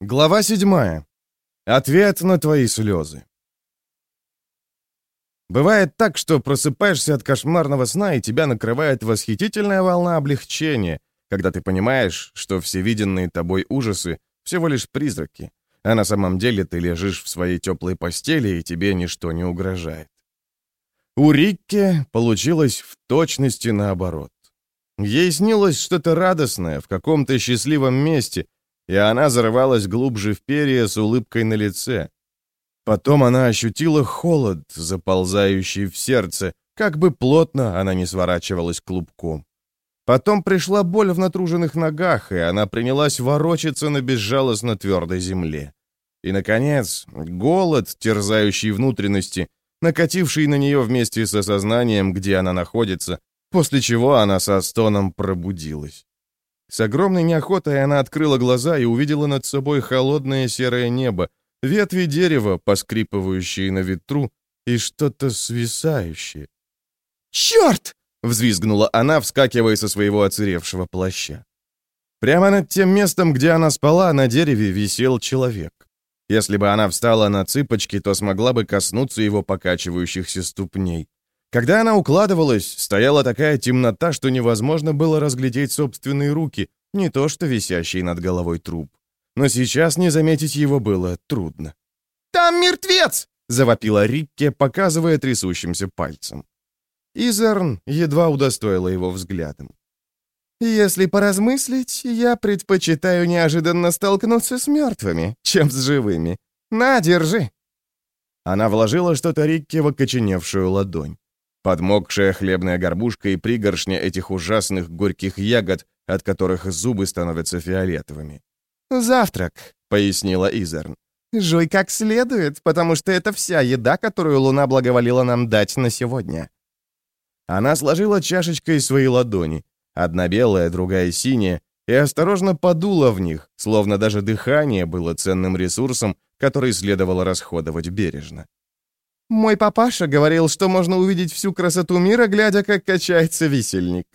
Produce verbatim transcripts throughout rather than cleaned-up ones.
Глава седьмая. Ответ на твои слезы. Бывает так, что просыпаешься от кошмарного сна, и тебя накрывает восхитительная волна облегчения, когда ты понимаешь, что все виденные тобой ужасы — всего лишь призраки, а на самом деле ты лежишь в своей теплой постели, и тебе ничто не угрожает. У Рикки получилось в точности наоборот. Ей снилось что-то радостное в каком-то счастливом месте, и она зарывалась глубже в перья с улыбкой на лице. Потом она ощутила холод, заползающий в сердце, как бы плотно она не сворачивалась клубком. Потом пришла боль в натруженных ногах, и она принялась ворочаться на безжалостно твердой земле. И, наконец, голод, терзающий внутренности, накативший на нее вместе с осознанием, где она находится, после чего она со стоном пробудилась. С огромной неохотой она открыла глаза и увидела над собой холодное серое небо, ветви дерева, поскрипывающие на ветру, и что-то свисающее. «Черт!» — взвизгнула она, вскакивая со своего оцаревшего плаща. Прямо над тем местом, где она спала, на дереве висел человек. Если бы она встала на цыпочки, то смогла бы коснуться его покачивающихся ступней. Когда она укладывалась, стояла такая темнота, что невозможно было разглядеть собственные руки, не то что висящий над головой труп. Но сейчас не заметить его было трудно. «Там мертвец!» — завопила Рикки, показывая трясущимся пальцем. Изерн едва удостоила его взглядом. «Если поразмыслить, я предпочитаю неожиданно столкнуться с мертвыми, чем с живыми. На, держи!» Она вложила что-то Рикки в окоченевшую ладонь. Подмокшая хлебная горбушка и пригоршня этих ужасных горьких ягод, от которых зубы становятся фиолетовыми. «Завтрак», — пояснила Изерн. «Жуй как следует, потому что это вся еда, которую Луна благоволила нам дать на сегодня». Она сложила чашечкой свои ладони, одна белая, другая синяя, и осторожно подула в них, словно даже дыхание было ценным ресурсом, который следовало расходовать бережно. «Мой папаша говорил, что можно увидеть всю красоту мира, глядя, как качается висельник».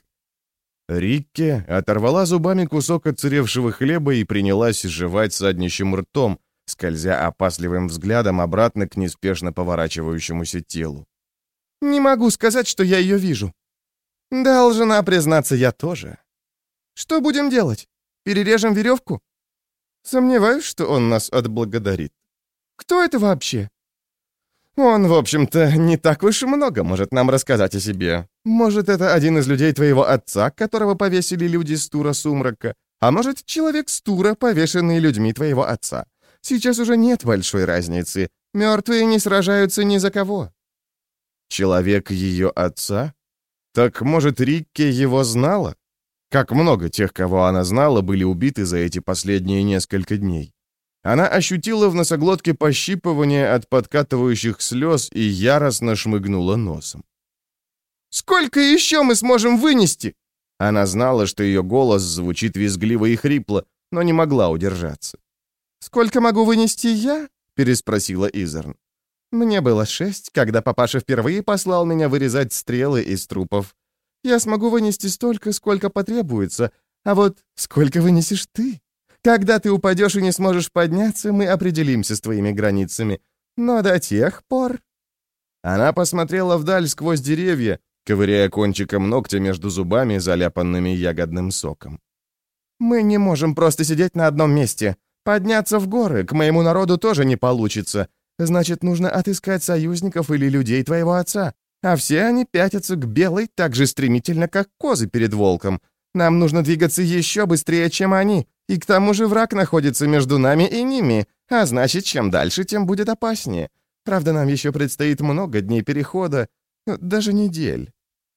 Рикки оторвала зубами кусок отсыревшего хлеба и принялась жевать саднищим ртом, скользя опасливым взглядом обратно к неспешно поворачивающемуся телу. «Не могу сказать, что я ее вижу». «Должна признаться, я тоже». «Что будем делать? Перережем веревку?» «Сомневаюсь, что он нас отблагодарит». «Кто это вообще?» «Он, в общем-то, не так уж много может нам рассказать о себе. Может, это один из людей твоего отца, которого повесили люди с Тура Сумрака, а может, человек с Тура, повешенный людьми твоего отца. Сейчас уже нет большой разницы. Мертвые не сражаются ни за кого». «Человек ее отца? Так, может, Рикки его знала? Как много тех, кого она знала, были убиты за эти последние несколько дней?» Она ощутила в носоглотке пощипывание от подкатывающих слез и яростно шмыгнула носом. «Сколько еще мы сможем вынести?» Она знала, что ее голос звучит визгливо и хрипло, но не могла удержаться. «Сколько могу вынести я?» — переспросила Изерн. «Мне было шесть, когда папаша впервые послал меня вырезать стрелы из трупов. Я смогу вынести столько, сколько потребуется, а вот сколько вынесешь ты? Когда ты упадешь и не сможешь подняться, мы определимся с твоими границами. Но до тех пор...» Она посмотрела вдаль сквозь деревья, ковыряя кончиком ногтя между зубами, заляпанными ягодным соком. «Мы не можем просто сидеть на одном месте. Подняться в горы к моему народу тоже не получится. Значит, нужно отыскать союзников или людей твоего отца. А все они пятятся к белой так же стремительно, как козы перед волком. Нам нужно двигаться еще быстрее, чем они. И к тому же враг находится между нами и ними, а значит, чем дальше, тем будет опаснее. Правда, нам еще предстоит много дней перехода, даже недель».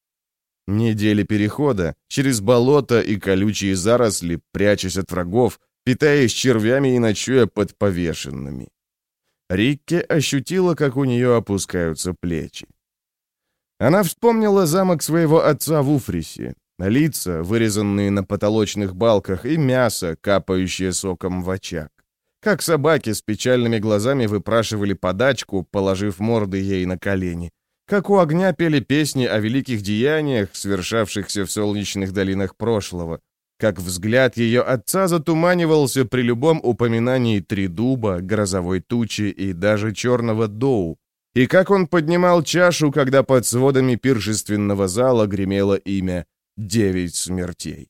Недели перехода, через болото и колючие заросли, прячась от врагов, питаясь червями и ночуя под повешенными. Рикки ощутила, как у нее опускаются плечи. Она вспомнила замок своего отца в Уфрисе, лица, вырезанные на потолочных балках, и мясо, капающее соком в очаг. Как собаки с печальными глазами выпрашивали подачку, положив морды ей на колени. Как у огня пели песни о великих деяниях, свершавшихся в солнечных долинах прошлого. как взгляд ее отца затуманивался при любом упоминании тридуба, грозовой тучи и даже черного доу, и как он поднимал чашу, когда под сводами пиршественного зала гремело имя «Девять смертей».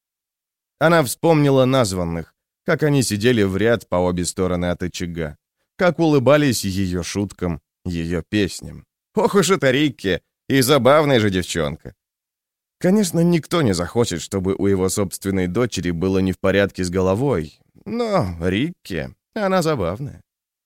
Она вспомнила названных, как они сидели в ряд по обе стороны от очага, как улыбались ее шуткам, ее песням. Ох уж это Рикки, и забавная же девчонка. Конечно, никто не захочет, чтобы у его собственной дочери было не в порядке с головой, но Рикки, она забавная.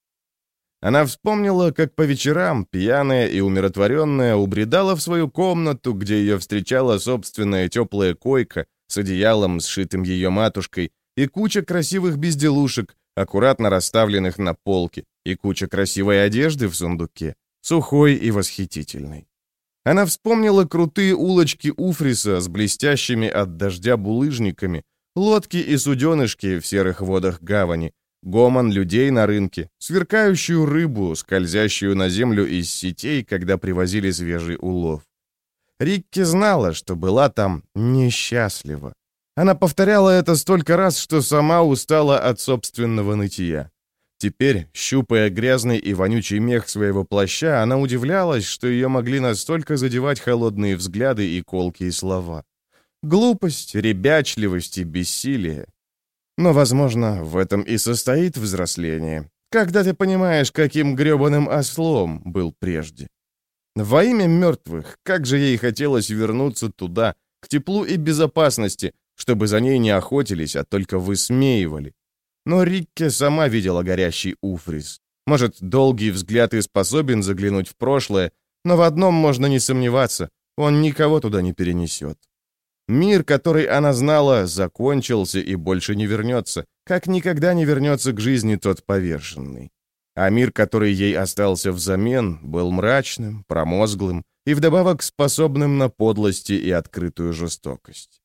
Она вспомнила, как по вечерам, пьяная и умиротворенная, убредала в свою комнату, где ее встречала собственная теплая койка с одеялом, сшитым ее матушкой, и куча красивых безделушек, аккуратно расставленных на полке, и куча красивой одежды в сундуке, сухой и восхитительной. Она вспомнила крутые улочки Уфриса с блестящими от дождя булыжниками, лодки и суденышки в серых водах гавани, гомон людей на рынке, сверкающую рыбу, скользящую на землю из сетей, когда привозили свежий улов. Рикки знала, что была там несчастлива. Она повторяла это столько раз, что сама устала от собственного нытья. Теперь, щупая грязный и вонючий мех своего плаща, она удивлялась, что ее могли настолько задевать холодные взгляды и колкие слова. Глупость, ребячливость и бессилие. Но, возможно, в этом и состоит взросление, когда ты понимаешь, каким грёбаным ослом был прежде. Во имя мертвых, как же ей хотелось вернуться туда, к теплу и безопасности, чтобы за ней не охотились, а только высмеивали. Но Рикки сама видела горящий Уфрис. Может, долгий взгляд и способен заглянуть в прошлое, но в одном можно не сомневаться, он никого туда не перенесет. Мир, который она знала, закончился и больше не вернется, как никогда не вернется к жизни тот поверженный. А мир, который ей остался взамен, был мрачным, промозглым и вдобавок способным на подлости и открытую жестокость.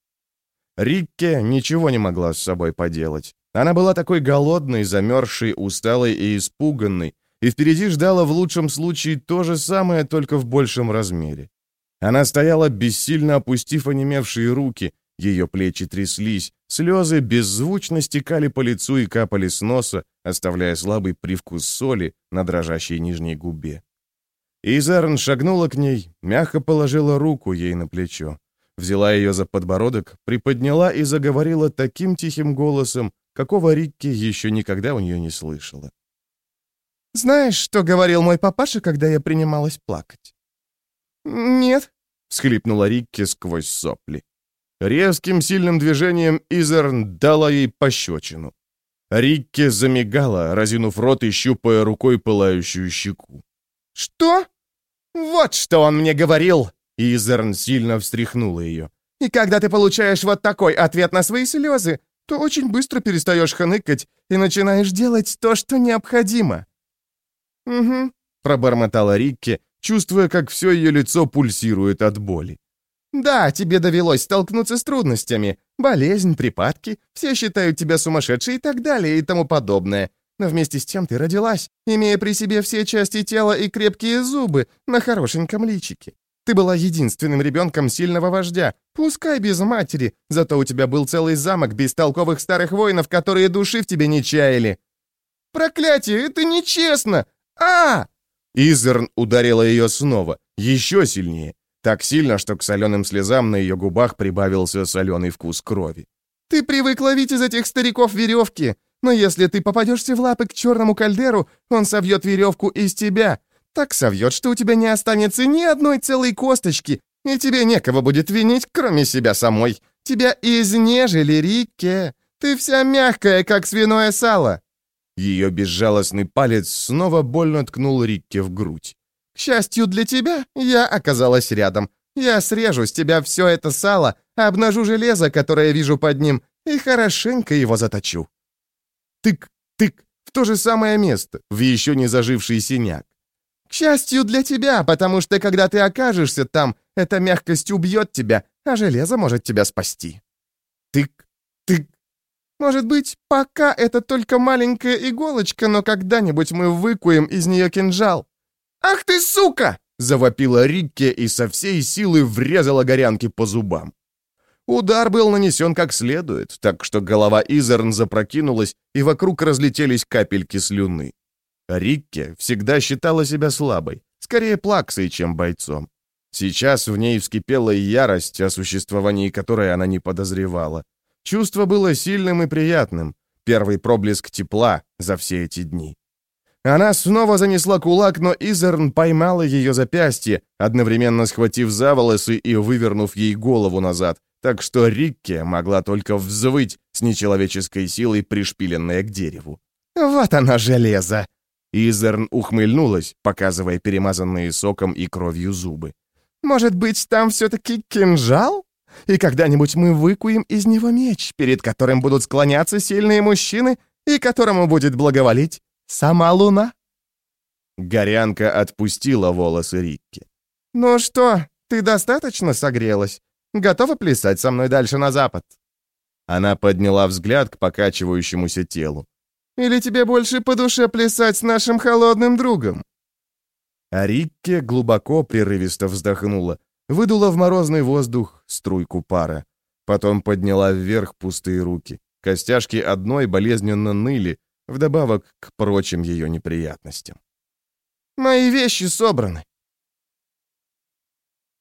Рикки ничего не могла с собой поделать. Она была такой голодной, замерзшей, усталой и испуганной, и впереди ждала в лучшем случае то же самое, только в большем размере. Она стояла, бессильно опустив онемевшие руки, ее плечи тряслись, слезы беззвучно стекали по лицу и капали с носа, оставляя слабый привкус соли на дрожащей нижней губе. Изерн шагнула к ней, мягко положила руку ей на плечо, взяла ее за подбородок, приподняла и заговорила таким тихим голосом, какого Рикки еще никогда у нее не слышала. «Знаешь, что говорил мой папаша, когда я принималась плакать?» «Нет», — всхлипнула Рикки сквозь сопли. Резким сильным движением Изерн дала ей пощечину. Рикки замигала, разинув рот и щупая рукой пылающую щеку. «Что? Вот что он мне говорил!» Изерн сильно встряхнула ее. «И когда ты получаешь вот такой ответ на свои слезы, то очень быстро перестаешь хныкать и начинаешь делать то, что необходимо». «Угу», — пробормотала Рикки, чувствуя, как все ее лицо пульсирует от боли. «Да, тебе довелось столкнуться с трудностями. Болезнь, припадки, все считают тебя сумасшедшей и так далее и тому подобное. Но вместе с тем ты родилась, имея при себе все части тела и крепкие зубы на хорошеньком личике. Ты была единственным ребенком сильного вождя, пускай без матери, зато у тебя был целый замок бестолковых старых воинов, которые души в тебе не чаяли». «Проклятие, это нечестно! А!» Изерн ударила ее снова, еще сильнее. Так сильно, что к соленым слезам на ее губах прибавился соленый вкус крови. «Ты привык ловить из этих стариков веревки, но если ты попадешься в лапы к черному кальдеру, он совьет веревку из тебя. Так совьет, что у тебя не останется ни одной целой косточки, и тебе некого будет винить, кроме себя самой. Тебя изнежили, Рикки. Ты вся мягкая, как свиное сало». Ее безжалостный палец снова больно ткнул Рикки в грудь. «К счастью для тебя, я оказалась рядом. Я срежу с тебя все это сало, обнажу железо, которое вижу под ним, и хорошенько его заточу». Тык, тык, в то же самое место, в еще не заживший синяк. «К счастью для тебя, потому что, когда ты окажешься там, эта мягкость убьет тебя, а железо может тебя спасти». Тык, тык. «Может быть, пока это только маленькая иголочка, но когда-нибудь мы выкуем из нее кинжал». «Ах ты, сука!» — завопила Рикки и со всей силы врезала горянке по зубам. Удар был нанесен как следует, так что голова Изерн запрокинулась, и вокруг разлетелись капельки слюны. Рикке всегда считала себя слабой, скорее плаксой, чем бойцом. Сейчас в ней вскипела ярость, о существовании которой она не подозревала. Чувство было сильным и приятным, первый проблеск тепла за все эти дни. Она снова занесла кулак, но Изерн поймала ее запястье, одновременно схватив за волосы и вывернув ей голову назад, так что Рикке могла только взвыть с нечеловеческой силой, пришпиленная к дереву. «Вот оно, железо!» Изерн ухмыльнулась, показывая перемазанные соком и кровью зубы. «Может быть, там все-таки кинжал? И когда-нибудь мы выкуем из него меч, перед которым будут склоняться сильные мужчины и которому будет благоволить сама луна?» Горянка отпустила волосы Рикки. «Ну что, ты достаточно согрелась? Готова плясать со мной дальше на запад?» Она подняла взгляд к покачивающемуся телу. «Или тебе больше по душе плясать с нашим холодным другом?» А Рикке глубоко, прерывисто вздохнула, выдула в морозный воздух струйку пара. Потом подняла вверх пустые руки. Костяшки одной болезненно ныли, вдобавок к прочим ее неприятностям. «Мои вещи собраны.